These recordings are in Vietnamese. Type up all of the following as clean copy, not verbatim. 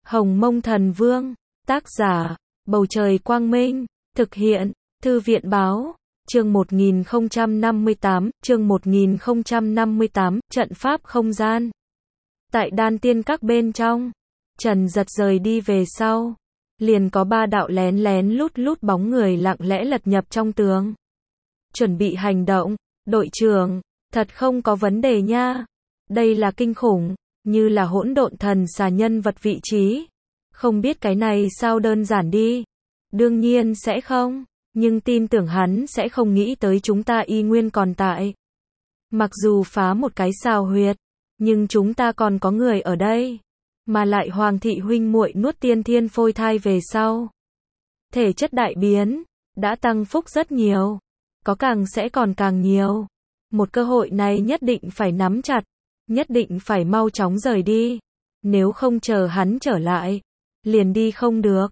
Hồng Mông Thần Vương, tác giả, Bầu Trời Quang Minh, thực hiện, Thư viện Báo, chương 1058, trận pháp không gian. Tại đan tiên các bên trong, Trần Giật rời đi về sau, liền có 3 đạo lén lén lút lút bóng người lặng lẽ lật nhập trong tường. Chuẩn bị hành động, đội trưởng, thật không có vấn đề nha. Đây là kinh khủng, như là hỗn độn thần xà nhân vật vị trí. Không biết cái này sao đơn giản đi. Đương nhiên sẽ không, nhưng tin tưởng hắn sẽ không nghĩ tới chúng ta y nguyên còn tại. Mặc dù phá một cái sao huyệt, nhưng chúng ta còn có người ở đây. Mà lại Hoàng thị huynh muội nuốt tiên thiên phôi thai về sau. Thể chất đại biến, đã tăng phúc rất nhiều. Có càng sẽ còn càng nhiều. Một cơ hội này nhất định phải nắm chặt. Nhất định phải mau chóng rời đi. Nếu không chờ hắn trở lại, liền đi không được.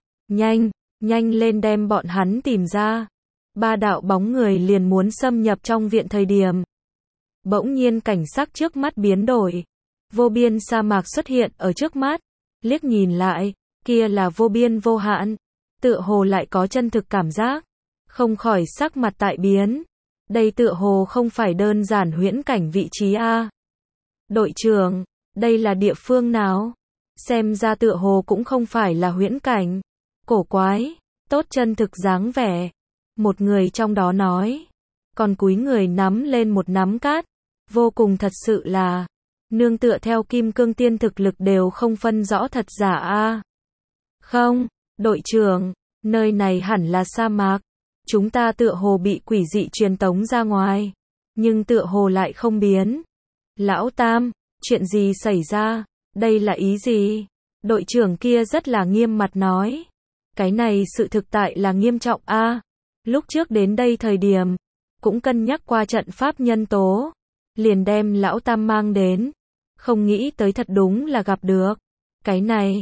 Nhanh lên đem bọn hắn tìm ra. 3 đạo bóng người liền muốn xâm nhập trong viện thời điểm. Bỗng nhiên cảnh sắc trước mắt biến đổi. Vô biên sa mạc xuất hiện ở trước mắt. Liếc nhìn lại, kia là vô biên vô hạn. Tựa hồ lại có chân thực cảm giác. Không khỏi sắc mặt tại biến. Đây tựa hồ không phải đơn giản huyễn cảnh vị trí a. Đội trưởng, đây là địa phương nào? Xem ra tựa hồ cũng không phải là huyễn cảnh. Cổ quái, tốt chân thực dáng vẻ. Một người trong đó nói. Còn cúi người nắm lên một nắm cát. Vô cùng thật sự là. Nương tựa theo kim cương tiên thực lực đều không phân rõ thật giả a. Không, đội trưởng, nơi này hẳn là sa mạc. Chúng ta tựa hồ bị quỷ dị truyền tống ra ngoài. Nhưng tựa hồ lại không biến. Lão Tam, chuyện gì xảy ra? Đây là ý gì? Đội trưởng kia rất là nghiêm mặt nói. Cái này sự thực tại là nghiêm trọng a. Lúc trước đến đây thời điểm, cũng cân nhắc qua trận pháp nhân tố. Liền đem Lão Tam mang đến. Không nghĩ tới thật đúng là gặp được. Cái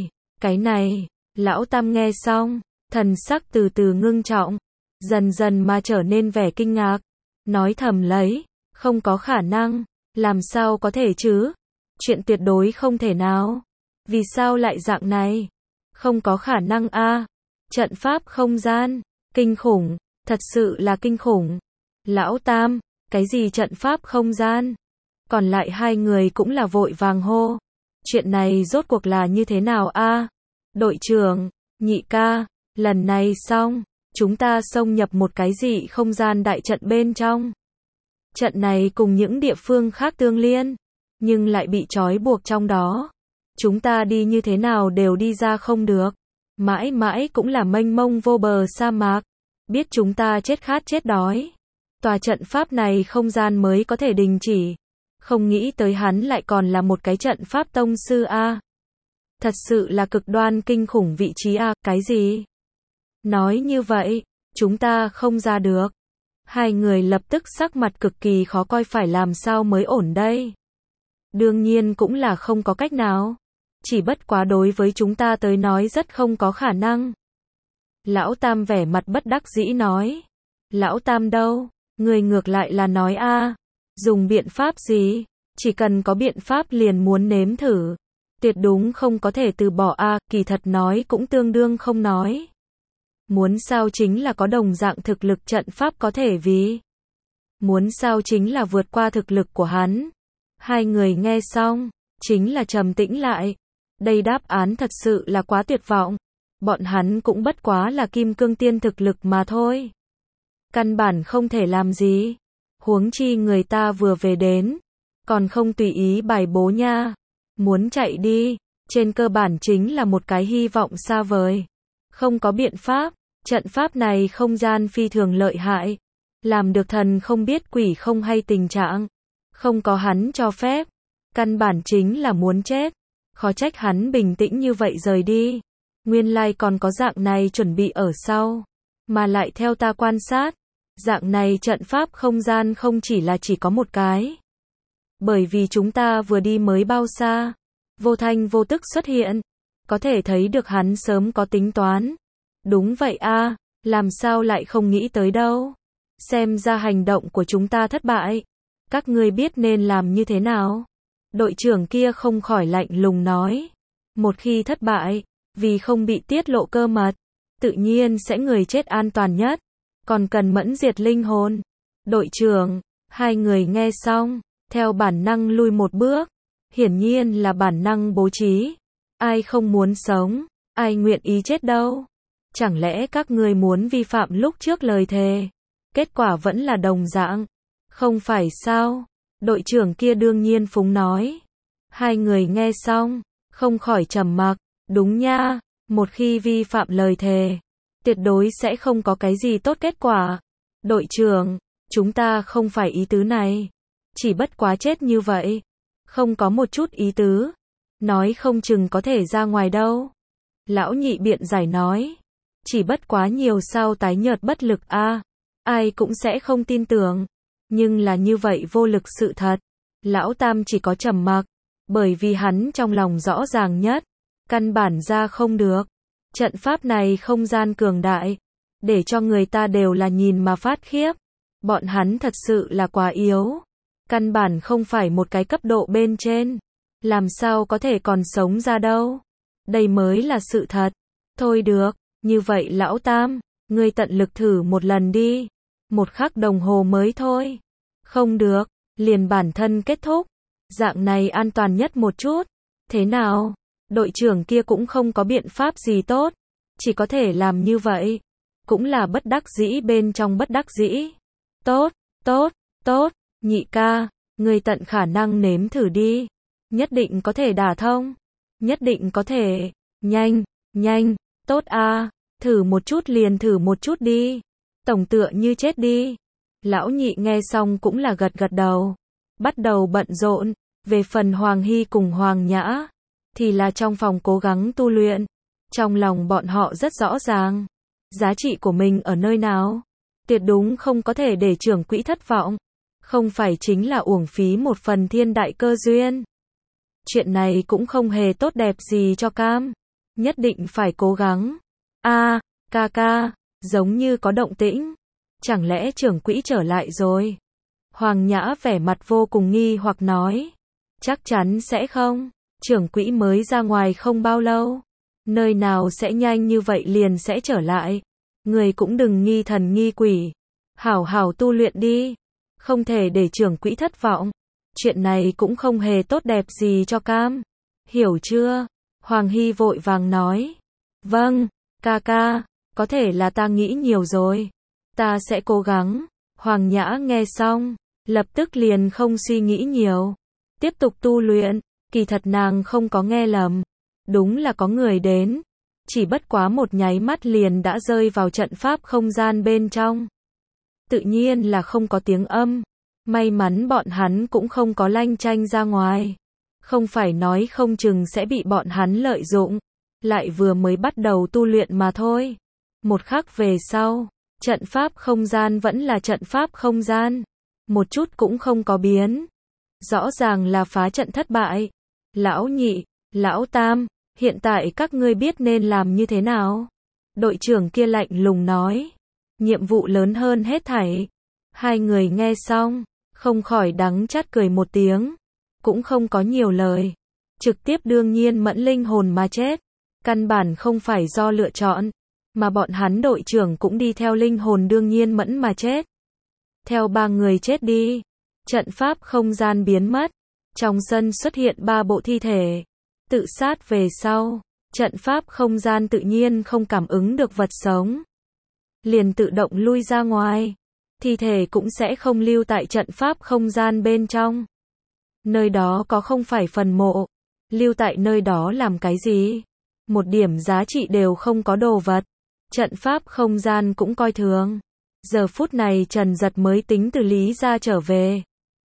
này, Lão Tam nghe xong, thần sắc từ từ ngưng trọng. Dần dần mà trở nên vẻ kinh ngạc. Nói thầm lấy, không có khả năng. Làm sao có thể chứ? Chuyện tuyệt đối không thể nào. Vì sao lại dạng này? Không có khả năng a. Trận pháp không gian, kinh khủng, thật sự là kinh khủng. Lão Tam, cái gì trận pháp không gian? Còn lại 2 người cũng là vội vàng hô. Chuyện này rốt cuộc là như thế nào a? Đội trưởng, Nhị ca, lần này xong, chúng ta xông nhập một cái gì không gian đại trận bên trong. Trận này cùng những địa phương khác tương liên, nhưng lại bị trói buộc trong đó. Chúng ta đi như thế nào đều đi ra không được. Mãi mãi cũng là mênh mông vô bờ sa mạc. Biết chúng ta chết khát chết đói. Tòa trận pháp này không gian mới có thể đình chỉ. Không nghĩ tới hắn lại còn là một cái trận pháp tông sư a. Thật sự là cực đoan kinh khủng vị trí a. Cái gì? Nói như vậy, chúng ta không ra được. 2 người lập tức sắc mặt cực kỳ khó coi, phải làm sao mới ổn đây. Đương nhiên cũng là không có cách nào. Chỉ bất quá đối với chúng ta tới nói rất không có khả năng. Lão Tam vẻ mặt bất đắc dĩ nói. Lão Tam đâu? Người ngược lại là nói a. Dùng biện pháp gì? Chỉ cần có biện pháp liền muốn nếm thử. Tuyệt đúng không có thể từ bỏ a. Kỳ thật nói cũng tương đương không nói. Muốn sao chính là có đồng dạng thực lực trận pháp có thể vì. Muốn sao chính là vượt qua thực lực của hắn. 2 người nghe xong, chính là trầm tĩnh lại. Đây đáp án thật sự là quá tuyệt vọng. Bọn hắn cũng bất quá là kim cương tiên thực lực mà thôi. Căn bản không thể làm gì. Huống chi người ta vừa về đến. Còn không tùy ý bài bố nha. Muốn chạy đi, trên cơ bản chính là một cái hy vọng xa vời. Không có biện pháp, trận pháp này không gian phi thường lợi hại. Làm được thần không biết quỷ không hay tình trạng. Không có hắn cho phép. Căn bản chính là muốn chết. Khó trách hắn bình tĩnh như vậy rời đi. Nguyên lai còn có dạng này chuẩn bị ở sau. Mà lại theo ta quan sát, dạng này trận pháp không gian không chỉ có một cái. Bởi vì chúng ta vừa đi mới bao xa. Vô thanh vô tức xuất hiện. Có thể thấy được hắn sớm có tính toán. Đúng vậy a, làm sao lại không nghĩ tới đâu. Xem ra hành động của chúng ta thất bại. Các ngươi biết nên làm như thế nào? Đội trưởng kia không khỏi lạnh lùng nói. Một khi thất bại, vì không bị tiết lộ cơ mật, tự nhiên sẽ người chết an toàn nhất, còn cần mẫn diệt linh hồn. Đội trưởng, hai người nghe xong, theo bản năng lui một bước, hiển nhiên là bản năng bố trí. Ai không muốn sống, ai nguyện ý chết đâu. Chẳng lẽ các ngươi muốn vi phạm lúc trước lời thề? Kết quả vẫn là đồng dạng. Không phải sao? Đội trưởng kia đương nhiên phúng nói. Hai người nghe xong, không khỏi trầm mặc. Đúng nha, một khi vi phạm lời thề, tuyệt đối sẽ không có cái gì tốt kết quả. Đội trưởng, chúng ta không phải ý tứ này. Chỉ bất quá chết như vậy. Không có một chút ý tứ. Nói không chừng có thể ra ngoài đâu. Lão nhị biện giải nói. Chỉ bất quá nhiều sao tái nhợt bất lực a, ai cũng sẽ không tin tưởng. Nhưng là như vậy vô lực sự thật. Lão tam chỉ có trầm mặc, bởi vì hắn trong lòng rõ ràng nhất, căn bản ra không được. Trận pháp này không gian cường đại, để cho người ta đều là nhìn mà phát khiếp. Bọn hắn thật sự là quá yếu, căn bản không phải một cái cấp độ bên trên, làm sao có thể còn sống ra đâu. Đây mới là sự thật. Thôi được, như vậy lão tam, ngươi tận lực thử một lần đi. 1 khắc đồng hồ mới thôi. Không được, liền bản thân kết thúc. Dạng này an toàn nhất một chút. Thế nào? Đội trưởng kia cũng không có biện pháp gì tốt, chỉ có thể làm như vậy. Cũng là bất đắc dĩ bên trong bất đắc dĩ. Tốt, tốt, tốt, nhị ca, ngươi tận khả năng nếm thử đi. Nhất định có thể đả thông. Nhất định có thể. Nhanh, nhanh, tốt a, thử một chút liền thử một chút đi. Tổng tựa như chết đi. Lão nhị nghe xong cũng là gật gật đầu. Bắt đầu bận rộn. Về phần Hoàng Hy cùng Hoàng Nhã, thì là trong phòng cố gắng tu luyện. Trong lòng bọn họ rất rõ ràng. Giá trị của mình ở nơi nào. Tuyệt đúng không có thể để trưởng quỹ thất vọng. Không phải chính là uổng phí một phần thiên đại cơ duyên. Chuyện này cũng không hề tốt đẹp gì cho Cam. Nhất định phải cố gắng. A, ca ca, giống như có động tĩnh. Chẳng lẽ trưởng quỹ trở lại rồi? Hoàng Nhã vẻ mặt vô cùng nghi hoặc nói. Chắc chắn sẽ không. Trưởng quỹ mới ra ngoài không bao lâu. Nơi nào sẽ nhanh như vậy liền sẽ trở lại. Người cũng đừng nghi thần nghi quỷ. Hảo hảo tu luyện đi. Không thể để trưởng quỹ thất vọng. Chuyện này cũng không hề tốt đẹp gì cho Cam. Hiểu chưa? Hoàng Hy vội vàng nói. Vâng, ca ca, có thể là ta nghĩ nhiều rồi. Ta sẽ cố gắng. Hoàng Nhã nghe xong, lập tức liền không suy nghĩ nhiều. Tiếp tục tu luyện, kỳ thật nàng không có nghe lầm. Đúng là có người đến. Chỉ bất quá một nháy mắt liền đã rơi vào trận pháp không gian bên trong. Tự nhiên là không có tiếng âm. May mắn bọn hắn cũng không có lanh chanh ra ngoài. Không phải nói không chừng sẽ bị bọn hắn lợi dụng. Lại vừa mới bắt đầu tu luyện mà thôi. 1 khắc về sau, trận pháp không gian vẫn là trận pháp không gian. Một chút cũng không có biến. Rõ ràng là phá trận thất bại. Lão nhị, lão tam, hiện tại các ngươi biết nên làm như thế nào? Đội trưởng kia lạnh lùng nói. Nhiệm vụ lớn hơn hết thảy. Hai người nghe xong, không khỏi đắng chát cười một tiếng. Cũng không có nhiều lời. Trực tiếp đương nhiên mẫn linh hồn mà chết. Căn bản không phải do lựa chọn. Mà bọn hắn đội trưởng cũng đi theo linh hồn đương nhiên mẫn mà chết. Theo 3 người chết đi. Trận pháp không gian biến mất. Trong sân xuất hiện 3 bộ thi thể. Tự sát về sau. Trận pháp không gian tự nhiên không cảm ứng được vật sống. Liền tự động lui ra ngoài. Thi thể cũng sẽ không lưu tại trận pháp không gian bên trong. Nơi đó có không phải phần mộ. Lưu tại nơi đó làm cái gì? Một điểm giá trị đều không có đồ vật. Trận pháp không gian cũng coi thường. Giờ phút này Trần Giật mới tính từ Lý ra trở về.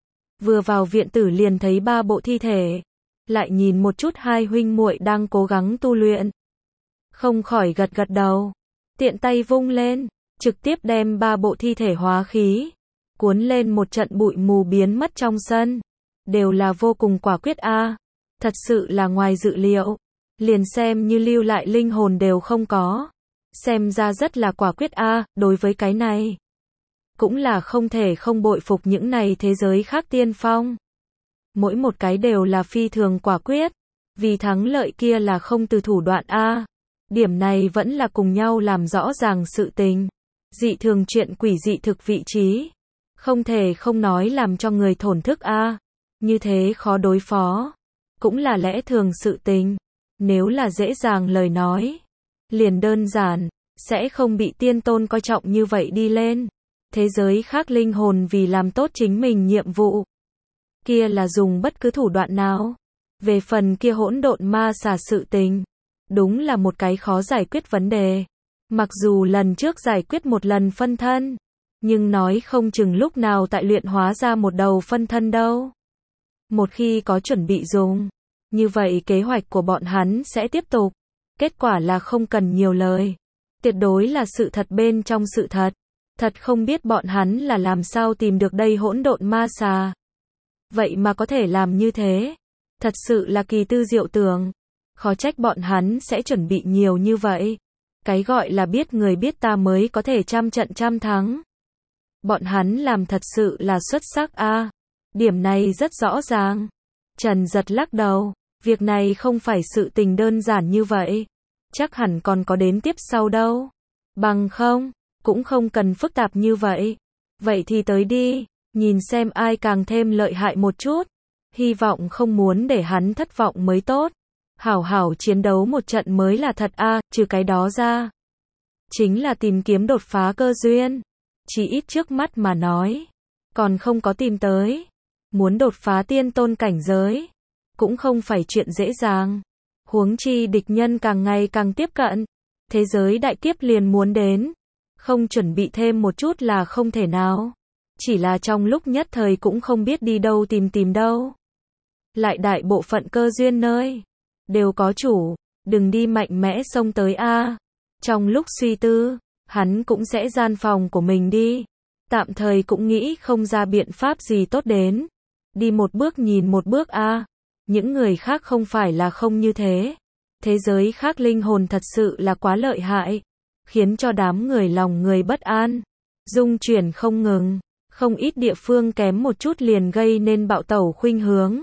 Vừa vào viện tử liền thấy 3 bộ thi thể. Lại nhìn một chút hai huynh muội đang cố gắng tu luyện. Không khỏi gật gật đầu. Tiện tay vung lên. Trực tiếp đem 3 bộ thi thể hóa khí. Cuốn lên một trận bụi mù biến mất trong sân. Đều là vô cùng quả quyết a. Thật sự là ngoài dự liệu. Liền xem như lưu lại linh hồn đều không có. Xem ra rất là quả quyết a. Đối với cái này. Cũng là không thể không bội phục những này thế giới khác tiên phong. Mỗi một cái đều là phi thường quả quyết. Vì thắng lợi kia là không từ thủ đoạn a. Điểm này vẫn là cùng nhau làm rõ ràng sự tình. Dị thường chuyện quỷ dị thực vị trí. Không thể không nói làm cho người thổn thức a. Như thế khó đối phó. Cũng là lẽ thường sự tình. Nếu là dễ dàng lời nói. Liền đơn giản. Sẽ không bị tiên tôn coi trọng như vậy đi lên. Thế giới khác linh hồn vì làm tốt chính mình nhiệm vụ. Kia là dùng bất cứ thủ đoạn nào. Về phần kia hỗn độn ma xà sự tình. Đúng là một cái khó giải quyết vấn đề. Mặc dù lần trước giải quyết một lần phân thân. Nhưng nói không chừng lúc nào tại luyện hóa ra một đầu phân thân đâu. Một khi có chuẩn bị dùng. Như vậy kế hoạch của bọn hắn sẽ tiếp tục. Kết quả là không cần nhiều lời. Tuyệt đối là sự thật bên trong sự thật. Thật không biết bọn hắn là làm sao tìm được đây hỗn độn ma xà. Vậy mà có thể làm như thế. Thật sự là kỳ tư diệu tưởng. Khó trách bọn hắn sẽ chuẩn bị nhiều như vậy. Cái gọi là biết người biết ta mới có thể trăm trận trăm thắng. Bọn hắn làm thật sự là xuất sắc a. Điểm này rất rõ ràng. Trần giật lắc đầu. Việc này không phải sự tình đơn giản như vậy. Chắc hẳn còn có đến tiếp sau đâu. Bằng không, cũng không cần phức tạp như vậy. Vậy thì tới đi. Nhìn xem ai càng thêm lợi hại một chút. Hy vọng không muốn để hắn thất vọng mới tốt. Hảo hảo chiến đấu một trận mới là thật a. Trừ cái đó ra. Chính là tìm kiếm đột phá cơ duyên. Chỉ ít trước mắt mà nói. Còn không có tìm tới. Muốn đột phá tiên tôn cảnh giới. Cũng không phải chuyện dễ dàng. Huống chi địch nhân càng ngày càng tiếp cận. Thế giới đại kiếp liền muốn đến. Không chuẩn bị thêm một chút là không thể nào. Chỉ là trong lúc nhất thời cũng không biết đi đâu tìm đâu. Lại đại bộ phận cơ duyên nơi. Đều có chủ. Đừng đi mạnh mẽ xông tới a. Trong lúc suy tư. Hắn cũng sẽ gian phòng của mình đi. Tạm thời cũng nghĩ không ra biện pháp gì tốt đến. Đi một bước nhìn một bước a. Những người khác không phải là không như thế. Thế giới khác linh hồn thật sự là quá lợi hại. Khiến cho đám người lòng người bất an. Dung chuyển không ngừng. Không ít địa phương kém một chút liền gây nên bạo tẩu khuynh hướng.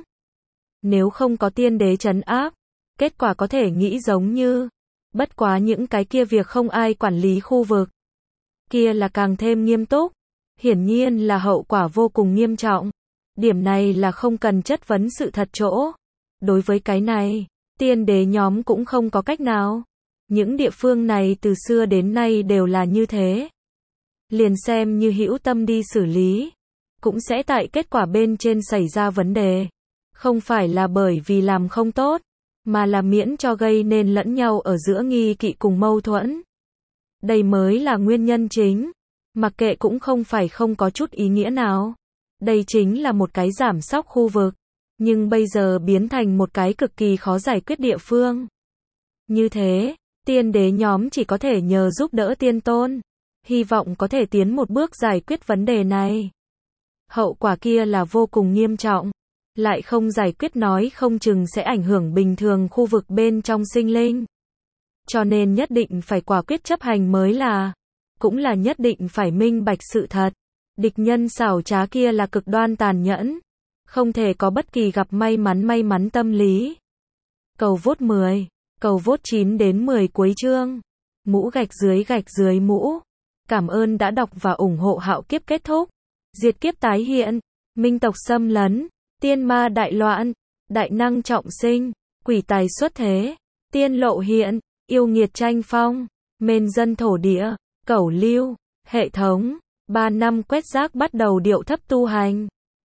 Nếu không có tiên đế trấn áp. Kết quả có thể nghĩ giống như. Bất quá những cái kia việc không ai quản lý khu vực. Kia là càng thêm nghiêm túc. Hiển nhiên là hậu quả vô cùng nghiêm trọng. Điểm này là không cần chất vấn sự thật chỗ. Đối với cái này, tiên đế nhóm cũng không có cách nào. Những địa phương này từ xưa đến nay đều là như thế. Liền xem như hữu tâm đi xử lý. Cũng sẽ tại kết quả bên trên xảy ra vấn đề. Không phải là bởi vì làm không tốt. Mà là miễn cho gây nên lẫn nhau ở giữa nghi kỵ cùng mâu thuẫn. Đây mới là nguyên nhân chính. Mặc kệ cũng không phải không có chút ý nghĩa nào. Đây chính là một cái giảm sóc khu vực. Nhưng bây giờ biến thành một cái cực kỳ khó giải quyết địa phương. Như thế, tiên đế nhóm chỉ có thể nhờ giúp đỡ tiên tôn. Hy vọng có thể tiến một bước giải quyết vấn đề này. Hậu quả kia là vô cùng nghiêm trọng. Lại không giải quyết nói không chừng sẽ ảnh hưởng bình thường khu vực bên trong sinh linh. Cho nên nhất định phải quả quyết chấp hành mới là. Cũng là nhất định phải minh bạch sự thật. Địch nhân xảo trá kia là cực đoan tàn nhẫn. Không thể có bất kỳ gặp may mắn tâm lý. Cầu vote 10. Cầu vote 9 đến 10 cuối chương. Mũ gạch dưới mũ. Cảm ơn đã đọc và ủng hộ Hạo Kiếp kết thúc. Diệt kiếp tái hiện. Minh tộc xâm lấn. Tiên ma đại loạn. Đại năng trọng sinh. Quỷ tài xuất thế. Tiên lộ hiện. Yêu nghiệt tranh phong. Mên dân thổ địa. Cẩu lưu. Hệ thống. 3 năm quét rác bắt đầu điệu thấp tu hành.